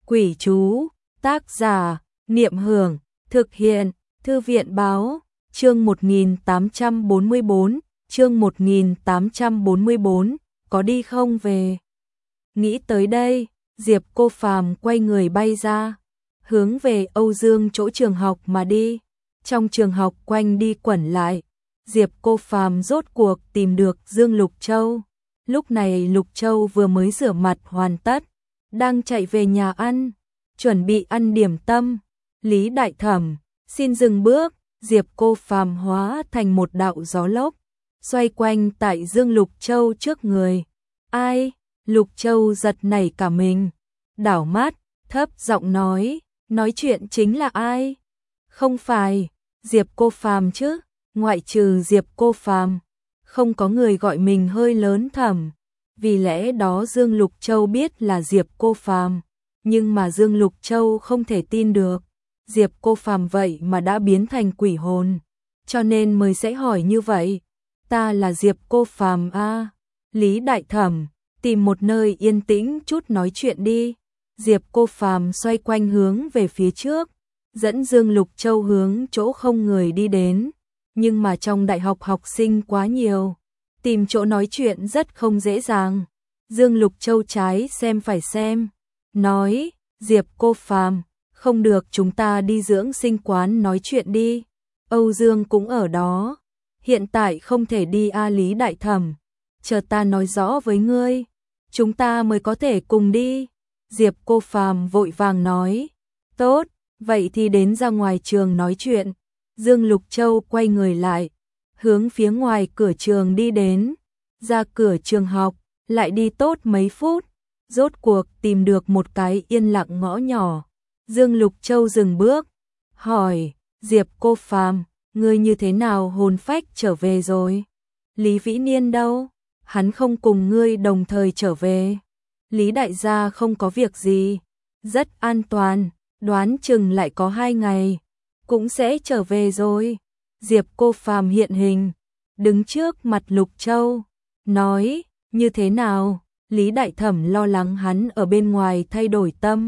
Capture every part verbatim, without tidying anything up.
Quỷ chú, tác giả, Niệm Hưởng, thực hiện, Thư viện báo, chương một nghìn tám trăm bốn mươi bốn, chương một nghìn tám trăm bốn mươi bốn, có đi không về. Nghĩ tới đây, Diệp Cô Phàm quay người bay ra, hướng về Âu Dương chỗ trường học mà đi. Trong trường học quanh đi quẩn lại, Diệp Cô Phàm rốt cuộc tìm được Dương Lục Châu. Lúc này Lục Châu vừa mới rửa mặt hoàn tất, đang chạy về nhà ăn, chuẩn bị ăn điểm tâm. Lý Đại Thẩm, xin dừng bước. Diệp Cô Phàm hóa thành một đạo gió lốc, xoay quanh tại Dương Lục Châu trước người. Ai? Lục Châu giật nảy cả mình, đảo mắt, thấp giọng nói, nói chuyện chính là ai? Không phải Diệp Cô Phàm chứ? Ngoại trừ Diệp Cô Phàm, không có người gọi mình hơi lớn Thẩm. Vì lẽ đó Dương Lục Châu biết là Diệp Cô Phàm, nhưng mà Dương Lục Châu không thể tin được. Diệp Cô Phàm vậy mà đã biến thành quỷ hồn, cho nên mới sẽ hỏi như vậy. Ta là Diệp Cô Phàm a. À. Lý Đại Thẩm, tìm một nơi yên tĩnh chút nói chuyện đi. Diệp Cô Phàm xoay quanh hướng về phía trước, dẫn Dương Lục Châu hướng chỗ không người đi đến. Nhưng mà trong đại học học sinh quá nhiều, tìm chỗ nói chuyện rất không dễ dàng. Dương Lục Châu trái xem phải xem, nói, Diệp Cô Phàm, không được, chúng ta đi dưỡng sinh quán nói chuyện đi. Âu Dương cũng ở đó. Hiện tại không thể đi a. Lý Đại Thẩm, chờ ta nói rõ với ngươi, chúng ta mới có thể cùng đi. Diệp Cô Phàm vội vàng nói, tốt, vậy thì đến ra ngoài trường nói chuyện. Dương Lục Châu quay người lại, hướng phía ngoài cửa trường đi đến. Ra cửa trường học, lại đi tốt mấy phút, rốt cuộc tìm được một cái yên lặng ngõ nhỏ. Dương Lục Châu dừng bước, hỏi, Diệp Cô Phàm, ngươi như thế nào hồn phách trở về rồi? Lý Vĩ Niên đâu? Hắn không cùng ngươi đồng thời trở về. Lý đại gia không có việc gì, rất an toàn, đoán chừng lại có hai ngày, cũng sẽ trở về rồi. Diệp Cô Phàm hiện hình, đứng trước mặt Lục Châu, nói, như thế nào? Lý Đại Thẩm lo lắng hắn ở bên ngoài thay đổi tâm,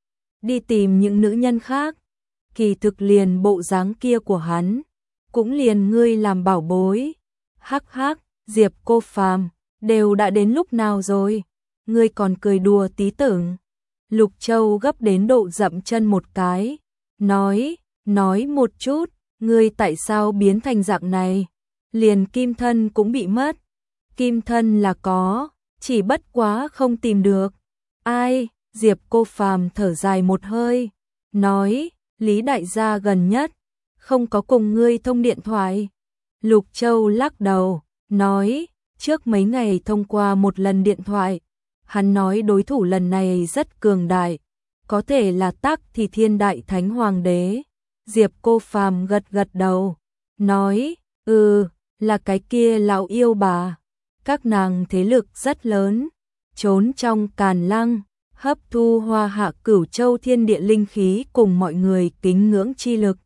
đi tìm những nữ nhân khác. Kỳ thực liền bộ dáng kia của hắn, cũng liền ngươi làm bảo bối. Hắc hắc, Diệp Cô Phàm, đều đã đến lúc nào rồi? Ngươi còn cười đùa tí tưởng. Lục Châu gấp đến độ dậm chân một cái, nói, nói một chút, ngươi tại sao biến thành dạng này? Liền kim thân cũng bị mất. Kim thân là có, chỉ bất quá không tìm được. Ai? Diệp Cô Phàm thở dài một hơi, nói, Lý đại gia gần nhất không có cùng ngươi thông điện thoại. Lục Châu lắc đầu, nói, trước mấy ngày thông qua một lần điện thoại, hắn nói đối thủ lần này rất cường đại, có thể là Tắc Thì Thiên Đại Thánh Hoàng đế. Diệp Cô Phàm gật gật đầu, nói, ừ, là cái kia lão yêu bà. Các nàng thế lực rất lớn, trốn trong Càn Lăng, hấp thu Hoa Hạ Cửu Châu thiên địa linh khí cùng mọi người kính ngưỡng chi lực.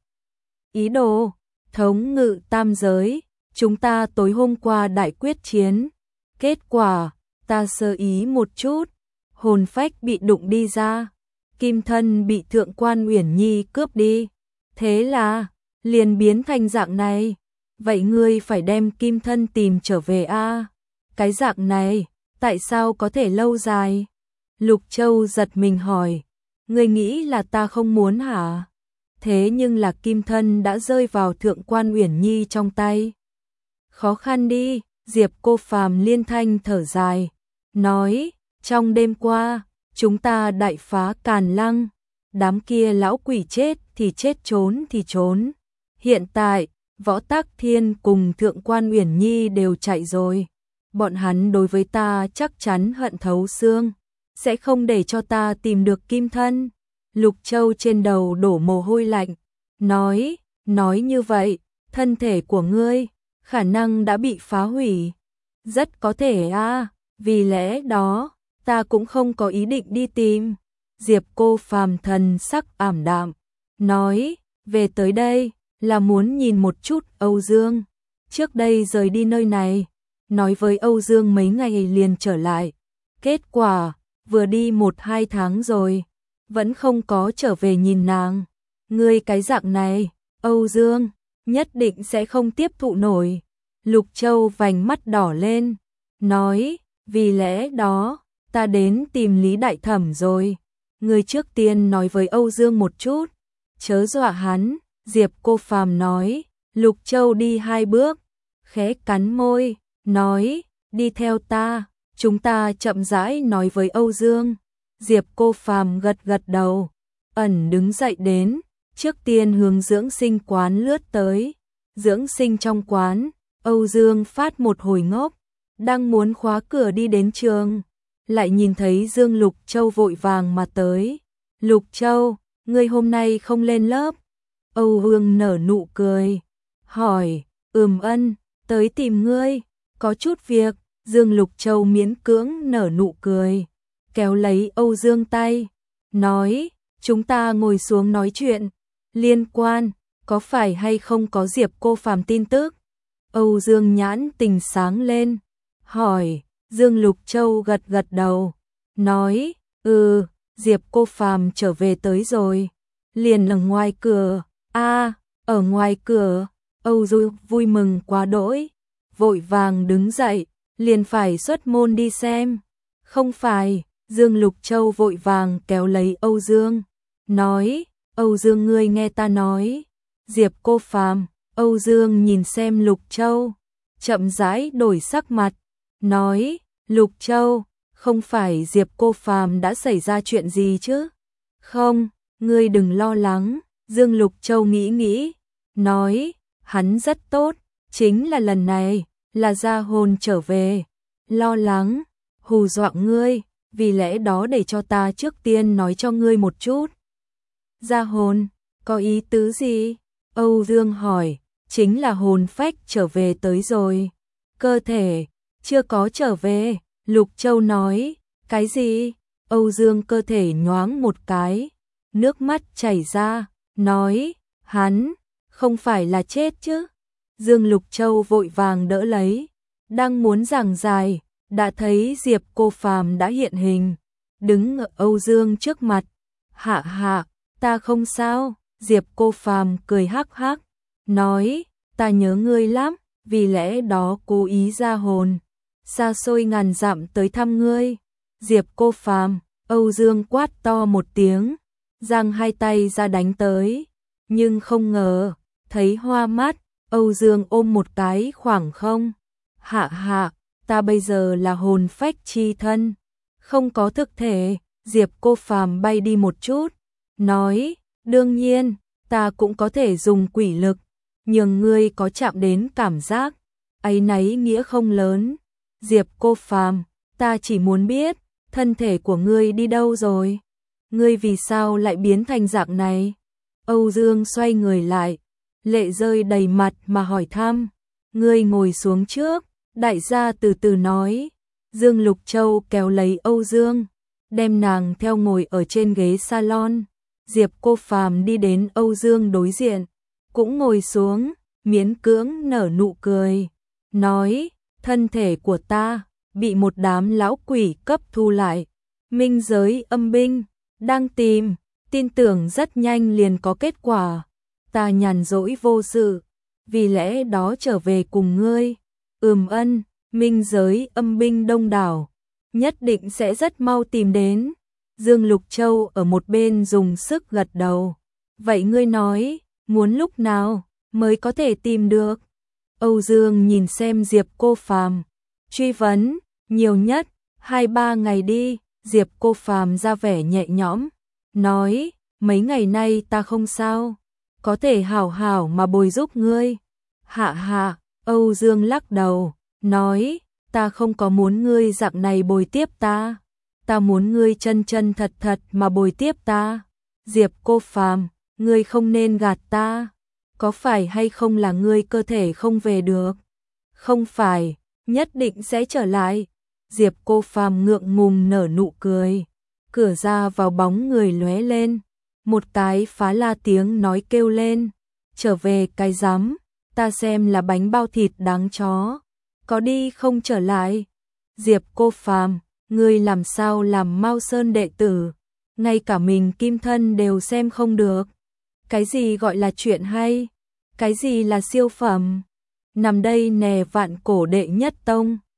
Ý đồ thống ngự tam giới, chúng ta tối hôm qua đại quyết chiến, kết quả ta sơ ý một chút, hồn phách bị đụng đi ra, kim thân bị Thượng quan Uyển Nhi cướp đi, thế là liền biến thành dạng này. Vậy ngươi phải đem kim thân tìm trở về a. À? Cái dạng này tại sao có thể lâu dài? Lục Châu giật mình hỏi, ngươi nghĩ là ta không muốn hả? Thế nhưng là kim thân đã rơi vào Thượng quan Uyển Nhi trong tay. Khó khăn đi. Diệp Cô Phàm liên thanh thở dài, nói, trong đêm qua, chúng ta đại phá Càn Lăng, đám kia lão quỷ chết thì chết, trốn thì trốn. Hiện tại, Võ Tắc Thiên cùng Thượng quan Uyển Nhi đều chạy rồi. Bọn hắn đối với ta chắc chắn hận thấu xương, sẽ không để cho ta tìm được kim thân. Lục Châu trên đầu đổ mồ hôi lạnh, nói, nói như vậy, thân thể của ngươi khả năng đã bị phá hủy. Rất có thể a, à, vì lẽ đó, ta cũng không có ý định đi tìm. Diệp Cô Phàm thần sắc ảm đạm, nói, về tới đây là muốn nhìn một chút Âu Dương. Trước đây rời đi nơi này, nói với Âu Dương mấy ngày liền trở lại. Kết quả, vừa đi một hai tháng rồi, vẫn không có trở về nhìn nàng. Ngươi cái dạng này, Âu Dương, nhất định sẽ không tiếp thụ nổi. Lục Châu vành mắt đỏ lên, nói, vì lẽ đó, ta đến tìm Lý Đại Thẩm rồi. Ngươi trước tiên nói với Âu Dương một chút, chớ dọa hắn. Diệp Cô Phàm nói. Lục Châu đi hai bước, khẽ cắn môi, nói, đi theo ta, chúng ta chậm rãi nói với Âu Dương. Diệp Cô Phàm gật gật đầu, ẩn đứng dậy đến, trước tiên hướng dưỡng sinh quán lướt tới. Dưỡng sinh trong quán, Âu Dương phát một hồi ngốc, đang muốn khóa cửa đi đến trường, lại nhìn thấy Dương Lục Châu vội vàng mà tới. Lục Châu, ngươi hôm nay không lên lớp? Âu Dương nở nụ cười, hỏi, ừm ân, tới tìm ngươi, có chút việc. Dương Lục Châu miễn cưỡng nở nụ cười, kéo lấy Âu Dương tay, nói, chúng ta ngồi xuống nói chuyện, liên quan, có phải hay không có Diệp Cô Phàm tin tức? Âu Dương nhãn tình sáng lên, hỏi. Dương Lục Châu gật gật đầu, nói, ừ, Diệp Cô Phàm trở về tới rồi, liền ở ngoài cửa. A, à, ở ngoài cửa. Âu Dương vui mừng quá đỗi, vội vàng đứng dậy, liền phải xuất môn đi xem. Không phải. Dương Lục Châu vội vàng kéo lấy Âu Dương, nói, Âu Dương ngươi nghe ta nói. Diệp Cô Phàm. Âu Dương nhìn xem Lục Châu, chậm rãi đổi sắc mặt, nói, Lục Châu, không phải Diệp Cô Phàm đã xảy ra chuyện gì chứ? Không, ngươi đừng lo lắng. Dương Lục Châu nghĩ nghĩ, nói, hắn rất tốt, chính là lần này, là gia hồn trở về, lo lắng, hù dọa ngươi, vì lẽ đó để cho ta trước tiên nói cho ngươi một chút. Gia hồn, có ý tứ gì? Âu Dương hỏi, chính là hồn phách trở về tới rồi, cơ thể, chưa có trở về. Lục Châu nói, cái gì? Âu Dương cơ thể nhoáng một cái, nước mắt chảy ra, nói, hắn, không phải là chết chứ? Dương Lục Châu vội vàng đỡ lấy, đang muốn giảng giải, đã thấy Diệp Cô Phàm đã hiện hình, đứng ở Âu Dương trước mặt. Hạ hạ, ta không sao. Diệp Cô Phàm cười hắc hắc, nói, ta nhớ ngươi lắm, vì lẽ đó cố ý ra hồn, xa xôi ngàn dặm tới thăm ngươi. Diệp Cô Phàm. Âu Dương quát to một tiếng, giang hai tay ra đánh tới, nhưng không ngờ, thấy hoa mắt, Âu Dương ôm một cái khoảng không. Hạ hạ, ta bây giờ là hồn phách chi thân, không có thực thể. Diệp Cô Phàm bay đi một chút, nói, đương nhiên, ta cũng có thể dùng quỷ lực, nhưng ngươi có chạm đến cảm giác, áy náy nghĩa không lớn. Diệp Cô Phàm, ta chỉ muốn biết, thân thể của ngươi đi đâu rồi? Ngươi vì sao lại biến thành dạng này? Âu Dương xoay người lại, lệ rơi đầy mặt mà hỏi thăm. Ngươi ngồi xuống trước, đại gia từ từ nói. Dương Lục Châu kéo lấy Âu Dương, đem nàng theo ngồi ở trên ghế salon. Diệp Cô Phàm đi đến Âu Dương đối diện, cũng ngồi xuống, miễn cưỡng nở nụ cười, nói, thân thể của ta bị một đám lão quỷ cấp thu lại, minh giới âm binh đang tìm, tin tưởng rất nhanh liền có kết quả. Ta nhàn rỗi vô sự, vì lẽ đó trở về cùng ngươi. Ừm ân, minh giới âm binh đông đảo, nhất định sẽ rất mau tìm đến. Dương Lục Châu ở một bên dùng sức gật đầu. Vậy ngươi nói, muốn lúc nào mới có thể tìm được? Âu Dương nhìn xem Diệp Cô Phàm, truy vấn, nhiều nhất hai ba ngày đi. Diệp Cô Phàm ra vẻ nhẹ nhõm, nói, mấy ngày nay ta không sao, có thể hảo hảo mà bồi giúp ngươi. Hạ hạ. Âu Dương lắc đầu, nói, ta không có muốn ngươi dạng này bồi tiếp ta, ta muốn ngươi chân chân thật thật mà bồi tiếp ta. Diệp Cô Phàm, ngươi không nên gạt ta, có phải hay không là ngươi cơ thể không về được? Không phải, nhất định sẽ trở lại. Diệp Cô Phàm ngượng ngùng nở nụ cười, cửa ra vào bóng người lóe lên, một cái phá la tiếng nói kêu lên, trở về cái rắm, ta xem là bánh bao thịt đáng chó, có đi không trở lại. Diệp Cô Phàm, ngươi làm sao làm Mao Sơn đệ tử, ngay cả mình Kim Thân đều xem không được. Cái gì gọi là chuyện hay? Cái gì là siêu phẩm? Nằm đây nè vạn cổ đệ nhất tông.